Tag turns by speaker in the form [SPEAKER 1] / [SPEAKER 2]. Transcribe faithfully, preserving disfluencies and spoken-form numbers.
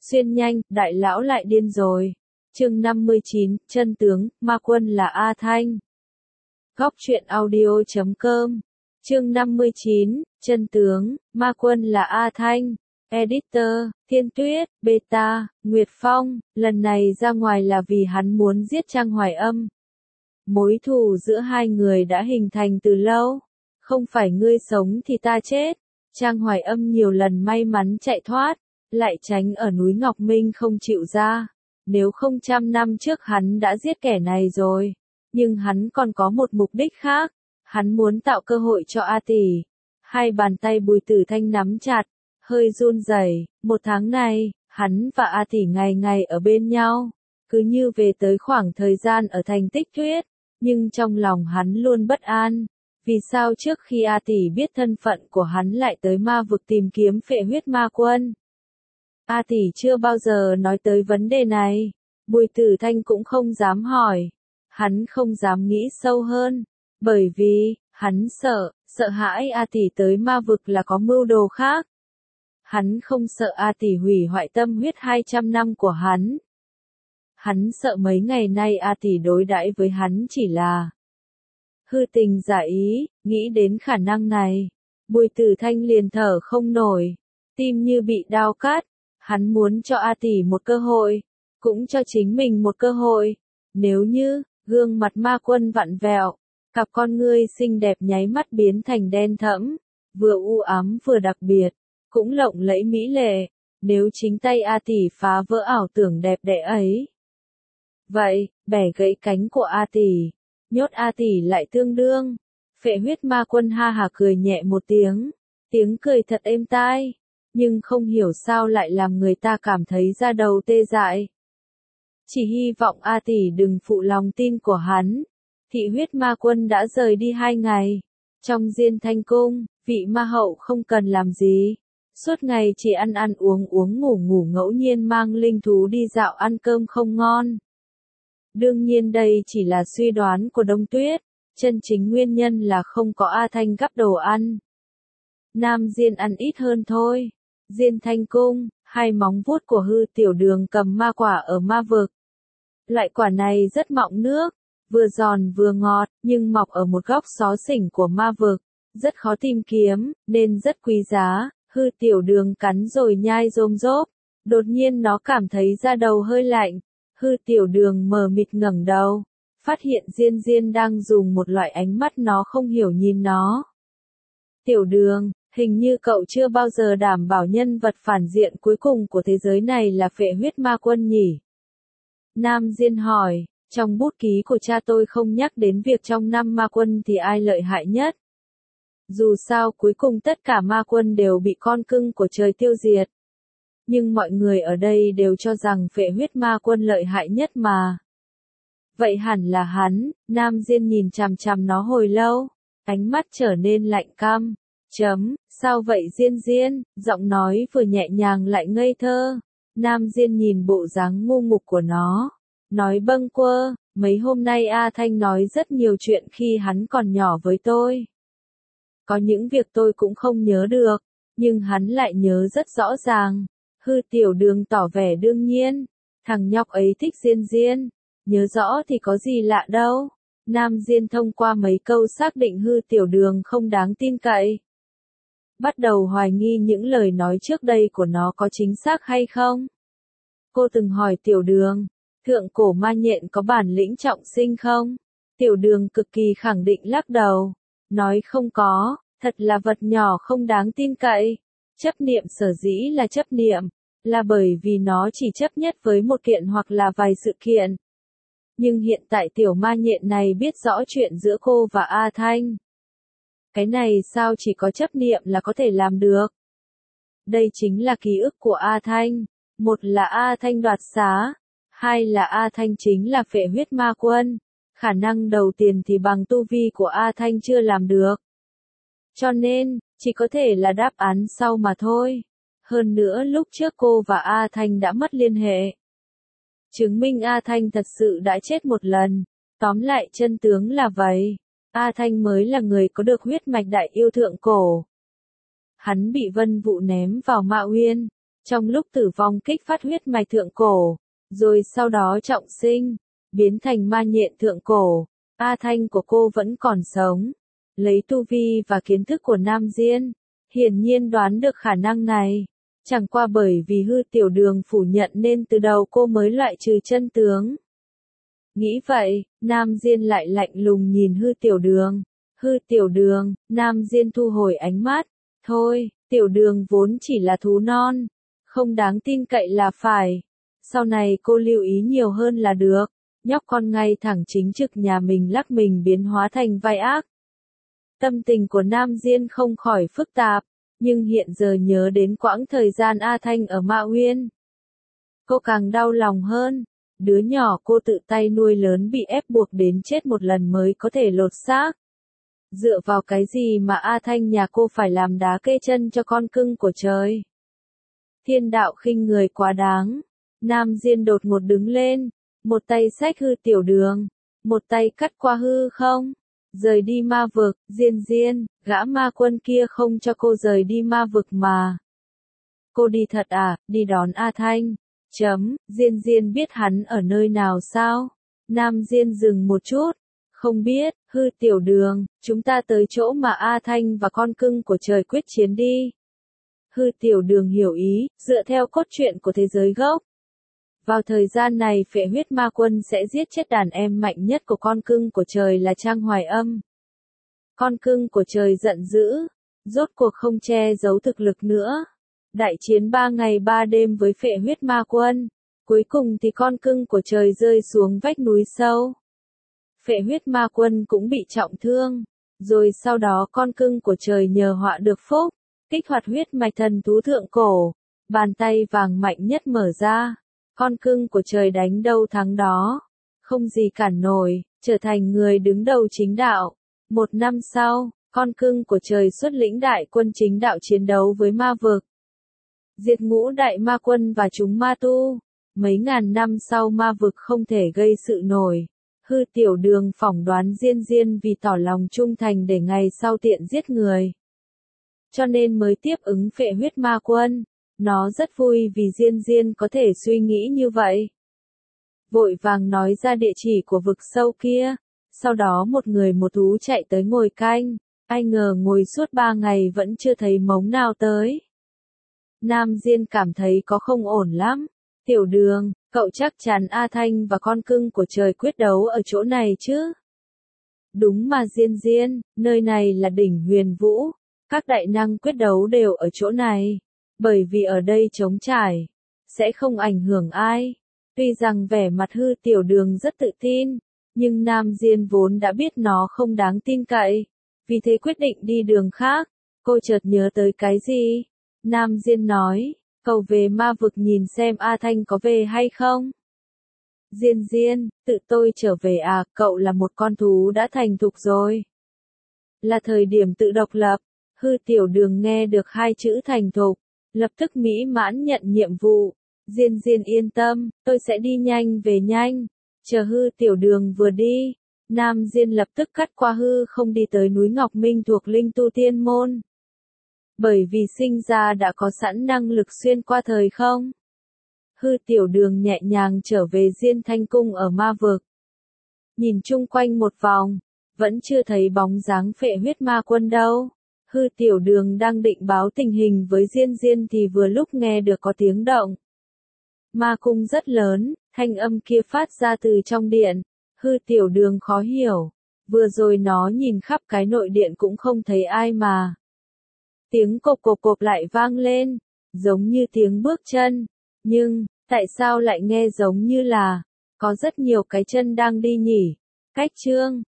[SPEAKER 1] Xuyên nhanh, đại lão lại điên rồi. Chương năm mươi chín, chân tướng, ma quân là A Thanh. Góc truyện audio chấm com. Chương năm mươi chín, chân tướng, ma quân là A Thanh. Editor, Thiên Tuyết, Beta, Nguyệt Phong, lần này ra ngoài là vì hắn muốn giết Trang Hoài Âm. Mối thù giữa hai người đã hình thành từ lâu. Không phải ngươi sống thì ta chết. Trang Hoài Âm nhiều lần may mắn chạy thoát, lại tránh ở núi Ngọc Minh không chịu ra. Nếu không trăm năm trước hắn đã giết kẻ này rồi. Nhưng hắn còn có một mục đích khác. Hắn muốn tạo cơ hội cho A Tỷ. Hai bàn tay Bùi Tử Thanh nắm chặt, hơi run rẩy. Một tháng này, hắn và A Tỷ ngày ngày ở bên nhau. Cứ như về tới khoảng thời gian ở thành Tích Tuyết. Nhưng trong lòng hắn luôn bất an. Vì sao trước khi A Tỷ biết thân phận của hắn lại tới ma vực tìm kiếm phệ huyết ma quân? A Tỷ chưa bao giờ nói tới vấn đề này. Bùi Tử Thanh cũng không dám hỏi. Hắn không dám nghĩ sâu hơn. Bởi vì, hắn sợ, sợ hãi A Tỷ tới ma vực là có mưu đồ khác. Hắn không sợ A Tỷ hủy hoại tâm huyết hai trăm năm của hắn. Hắn sợ mấy ngày nay A Tỷ đối đãi với hắn chỉ là hư tình giả ý. Nghĩ đến khả năng này, Bùi Tử Thanh liền thở không nổi, tim như bị đao cắt. Hắn muốn cho A Tỷ một cơ hội, cũng cho chính mình một cơ hội. Nếu như, gương mặt ma quân vặn vẹo, cặp con ngươi xinh đẹp nháy mắt biến thành đen thẫm, vừa u ám vừa đặc biệt, cũng lộng lẫy mỹ lệ. Nếu chính tay A Tỷ phá vỡ ảo tưởng đẹp đẽ ấy, vậy, bẻ gãy cánh của A Tỷ, nhốt A Tỷ lại tương đương. Phệ huyết ma quân ha hà cười nhẹ một tiếng, tiếng cười thật êm tai, nhưng không hiểu sao lại làm người ta cảm thấy da đầu tê dại. Chỉ hy vọng A Tỷ đừng phụ lòng tin của hắn. Thị huyết ma quân đã rời đi hai ngày. Trong Diên Thanh Cung, vị ma hậu không cần làm gì. Suốt ngày chỉ ăn ăn uống uống ngủ ngủ, ngẫu nhiên mang linh thú đi dạo ăn cơm không ngon. Đương nhiên đây chỉ là suy đoán của Đông Tuyết. Chân chính nguyên nhân là không có A Thanh gắp đồ ăn. Nam Diên ăn ít hơn thôi. Diên Thanh Cung, hai móng vuốt của Hư Tiểu Đường cầm ma quả ở ma vực. Loại quả này rất mọng nước, vừa giòn vừa ngọt, nhưng mọc ở một góc xó xỉnh của ma vực, rất khó tìm kiếm, nên rất quý giá. Hư Tiểu Đường cắn rồi nhai rôm rốp, đột nhiên nó cảm thấy da đầu hơi lạnh. Hư Tiểu Đường mờ mịt ngẩng đầu, phát hiện Diên Diên đang dùng một loại ánh mắt nó không hiểu nhìn nó. Tiểu Đường, hình như cậu chưa bao giờ đảm bảo nhân vật phản diện cuối cùng của thế giới này là phệ huyết ma quân nhỉ? Nam Diên hỏi, trong bút ký của cha tôi không nhắc đến việc trong năm ma quân thì ai lợi hại nhất. Dù sao cuối cùng tất cả ma quân đều bị con cưng của trời tiêu diệt. Nhưng mọi người ở đây đều cho rằng phệ huyết ma quân lợi hại nhất mà. Vậy hẳn là hắn. Nam Diên nhìn chằm chằm nó hồi lâu, ánh mắt trở nên lạnh căm. Chấm, sao vậy Diên Diên? Giọng nói vừa nhẹ nhàng lại ngây thơ. Nam Diên nhìn bộ dáng ngu ngục của nó, nói bâng quơ, mấy hôm nay A Thanh nói rất nhiều chuyện khi hắn còn nhỏ với tôi. Có những việc tôi cũng không nhớ được, nhưng hắn lại nhớ rất rõ ràng. Hư Tiểu Đường tỏ vẻ đương nhiên, thằng nhóc ấy thích Diên Diên, nhớ rõ thì có gì lạ đâu. Nam Diên thông qua mấy câu xác định Hư Tiểu Đường không đáng tin cậy. Bắt đầu hoài nghi những lời nói trước đây của nó có chính xác hay không. Cô từng hỏi Tiểu Đường, thượng cổ ma nhện có bản lĩnh trọng sinh không? Tiểu Đường cực kỳ khẳng định lắc đầu, nói không có, thật là vật nhỏ không đáng tin cậy. Chấp niệm sở dĩ là chấp niệm, là bởi vì nó chỉ chấp nhất với một kiện hoặc là vài sự kiện. Nhưng hiện tại tiểu ma nhện này biết rõ chuyện giữa cô và A Thanh. Cái này sao chỉ có chấp niệm là có thể làm được? Đây chính là ký ức của A Thanh. Một là A Thanh đoạt xá, hai là A Thanh chính là phệ huyết ma quân. Khả năng đầu tiên thì bằng tu vi của A Thanh chưa làm được. Cho nên, chỉ có thể là đáp án sau mà thôi. Hơn nữa lúc trước cô và A Thanh đã mất liên hệ. Chứng minh A Thanh thật sự đã chết một lần. Tóm lại chân tướng là vậy. A Thanh mới là người có được huyết mạch đại yêu thượng cổ. Hắn bị Vân Vũ ném vào Ma Uyên, Trong lúc tử vong kích phát huyết mạch thượng cổ, rồi sau đó trọng sinh, biến thành ma nhện thượng cổ, A Thanh của cô vẫn còn sống. Lấy tu vi và kiến thức của Nam Diên, hiển nhiên đoán được khả năng này. Chẳng qua bởi vì hư tiểu đường phủ nhận nên từ đầu cô mới loại trừ chân tướng. Nghĩ vậy, Nam Diên lại lạnh lùng nhìn hư tiểu đường. Hư tiểu đường, Nam Diên thu hồi ánh mắt. Thôi, tiểu đường vốn chỉ là thú non, không đáng tin cậy là phải. Sau này cô lưu ý nhiều hơn là được. Nhóc con ngay thẳng chính trực nhà mình lắc mình biến hóa thành vai ác. Tâm tình của Nam Diên không khỏi phức tạp, nhưng hiện giờ nhớ đến quãng thời gian A Thanh ở Ma Uyên, cô càng đau lòng hơn. Đứa nhỏ cô tự tay nuôi lớn bị ép buộc đến chết một lần mới có thể lột xác. Dựa vào cái gì mà A Thanh nhà cô phải làm đá kê chân cho con cưng của trời? Thiên đạo khinh người quá đáng. Nam Diên đột ngột đứng lên, một tay xách hư tiểu đường, một tay cắt qua hư không. Rời đi ma vực, Diên Diên, gã ma quân kia không cho cô rời đi ma vực mà. Cô đi thật à, đi đón A Thanh. Chấm, Diên Diên biết hắn ở nơi nào sao? Nam Diên dừng một chút. Không biết, hư tiểu đường, chúng ta tới chỗ mà A Thanh và con cưng của trời quyết chiến đi. Hư tiểu đường hiểu ý, dựa theo cốt truyện của thế giới gốc. Vào thời gian này phệ huyết ma quân sẽ giết chết đàn em mạnh nhất của con cưng của trời là Trang Hoài Âm. Con cưng của trời giận dữ, rốt cuộc không che giấu thực lực nữa. Đại chiến ba ngày ba đêm với phệ huyết ma quân, cuối cùng thì con cưng của trời rơi xuống vách núi sâu. Phệ huyết ma quân cũng bị trọng thương, rồi sau đó con cưng của trời nhờ họa được phúc, kích hoạt huyết mạch thần thú thượng cổ, bàn tay vàng mạnh nhất mở ra. Con cưng của trời đánh đâu thắng đó, không gì cản nổi, trở thành người đứng đầu chính đạo. Một năm sau, con cưng của trời xuất lĩnh đại quân chính đạo chiến đấu với ma vực. Diệt ngũ đại ma quân và chúng ma tu. Mấy ngàn năm sau ma vực không thể gây sự nổi. Hư tiểu đường phỏng đoán Diên Diên vì tỏ lòng trung thành để ngày sau tiện giết người, cho nên mới tiếp ứng phệ huyết ma quân. Nó rất vui vì Diên Diên có thể suy nghĩ như vậy. Vội vàng nói ra địa chỉ của vực sâu kia. Sau đó một người một thú chạy tới ngồi canh. Ai ngờ ngồi suốt ba ngày vẫn chưa thấy mống nào tới. Nam Diên cảm thấy có không ổn lắm. Tiểu đường, cậu chắc chắn A Thanh và con cưng của trời quyết đấu ở chỗ này chứ? Đúng mà Diên Diên, nơi này là đỉnh Huyền Vũ. Các đại năng quyết đấu đều ở chỗ này. Bởi vì ở đây trống trải, sẽ không ảnh hưởng ai. Tuy rằng vẻ mặt hư tiểu đường rất tự tin, nhưng Nam Diên vốn đã biết nó không đáng tin cậy. Vì thế quyết định đi đường khác. Cô chợt nhớ tới cái gì? Nam Diên nói, cậu về ma vực nhìn xem A Thanh có về hay không? Diên Diên, tự tôi trở về à, cậu là một con thú đã thành thục rồi. Là thời điểm tự độc lập. Hư tiểu đường nghe được hai chữ thành thục, lập tức mỹ mãn nhận nhiệm vụ. Diên Diên yên tâm, tôi sẽ đi nhanh về nhanh. Chờ hư tiểu đường vừa đi, Nam Diên lập tức cắt qua hư không đi tới núi Ngọc Minh thuộc Linh Tu Tiên Môn. Bởi vì sinh ra đã có sẵn năng lực xuyên qua thời không. Hư tiểu đường nhẹ nhàng trở về Diên Thanh Cung ở ma vực. Nhìn chung quanh một vòng, vẫn chưa thấy bóng dáng phệ huyết ma quân đâu. Hư tiểu đường đang định báo tình hình với Diên Diên thì vừa lúc nghe được có tiếng động. Ma cung rất lớn, thanh âm kia phát ra từ trong điện. Hư tiểu đường khó hiểu. Vừa rồi nó nhìn khắp cái nội điện cũng không thấy ai mà. Tiếng cộp cộp cộp lại vang lên, giống như tiếng bước chân. Nhưng, tại sao lại nghe giống như là, có rất nhiều cái chân đang đi nhỉ? Cách chương